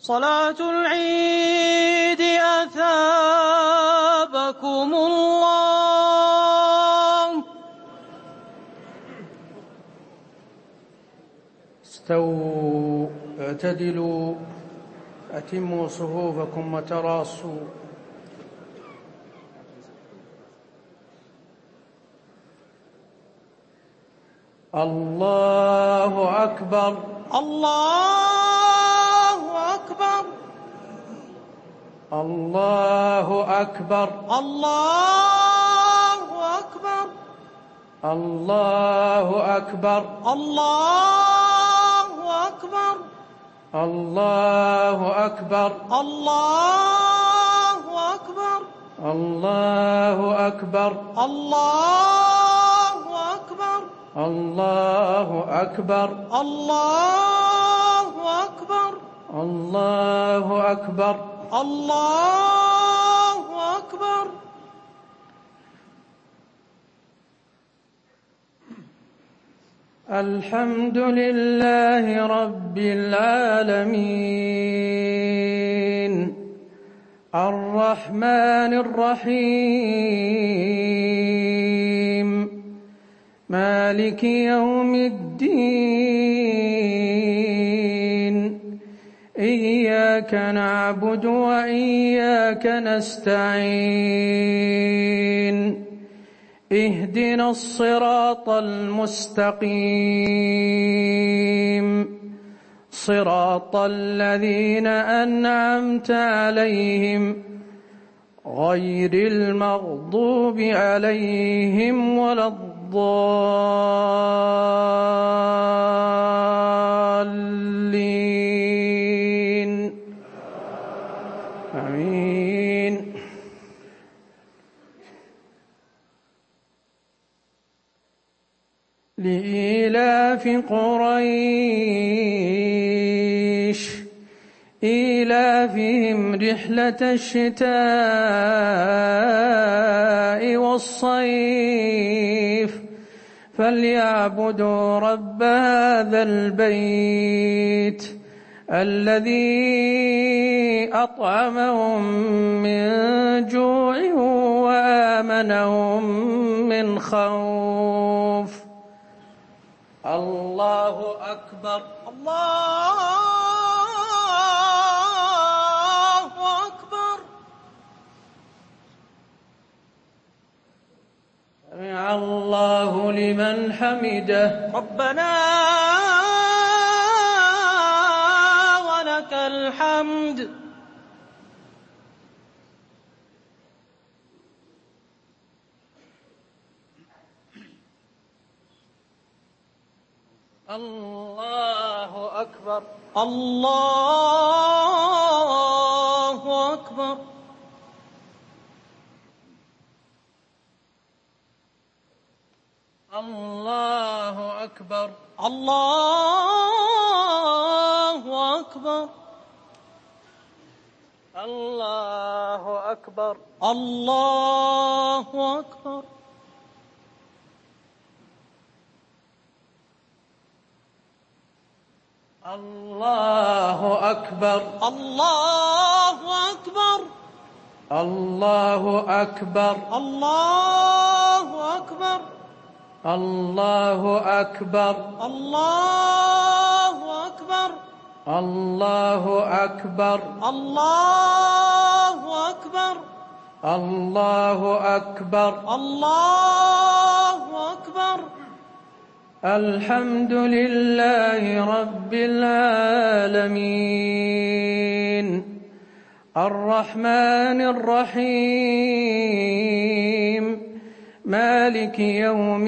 صلاة العيد أثابكم الله. استووا اعتدلوا أتموا صفوفكم وتراصوا. الله أكبر الله أكبر الله أكبر الله أكبر الله أكبر الله أكبر الله أكبر الله أكبر الله أكبر الله أكبر الله أكبر الله أكبر الله أكبر الله أكبر. الحمد لله رب العالمين الرحمن الرحيم مالك يوم الدين إياك نعبد وإياك نستعين اهدنا الصراط المستقيم صراط الذين أنعمت عليهم غير المغضوب عليهم ولا الضالين آمين. لإيلاف قريش إيلافهم رحلة الشتاء والصيف فليعبدوا رب هذا البيت الذي أطعمهم من جوع وآمنهم من خوف. الله أكبر الله أكبر. سمع الله لمن حمده ربنا ولك الحمد. الله أكبر الله أكبر. الله أكبر الله أكبر. الله أكبر الله أكبر. الله أكبر الله أكبر. الله أكبر الله أكبر. الله أكبر الله أكبر. الله أكبر الله أكبر. الله أكبر الله أكبر. الحمد لله رب العالمين الرحمن الرحيم مالك يوم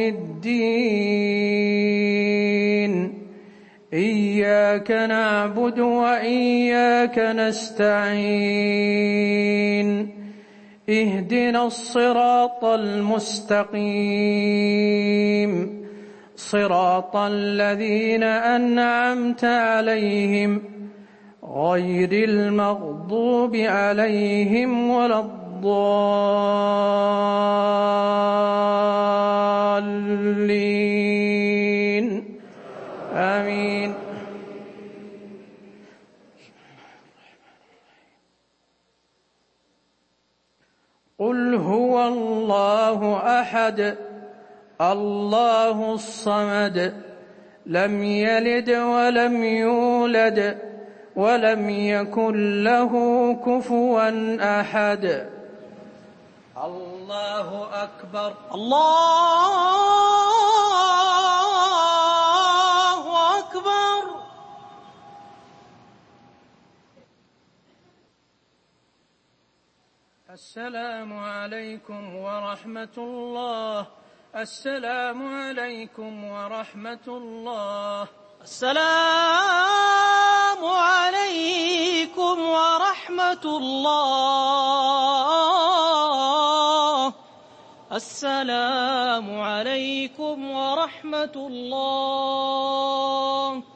الدين إياك نعبد وإياك نستعين اهدنا الصراط المستقيم صراط الذين أنعمت عليهم غير المغضوب عليهم ولا الضالين آمين. قل هو الله أحد الله الصمد لم يلد ولم يولد ولم يكن له كفوا أحد. الله أكبر. الله أكبر. السلام عليكم ورحمة الله. السلام عليكم ورحمة الله. السلام عليكم ورحمة الله. السلام عليكم ورحمة الله.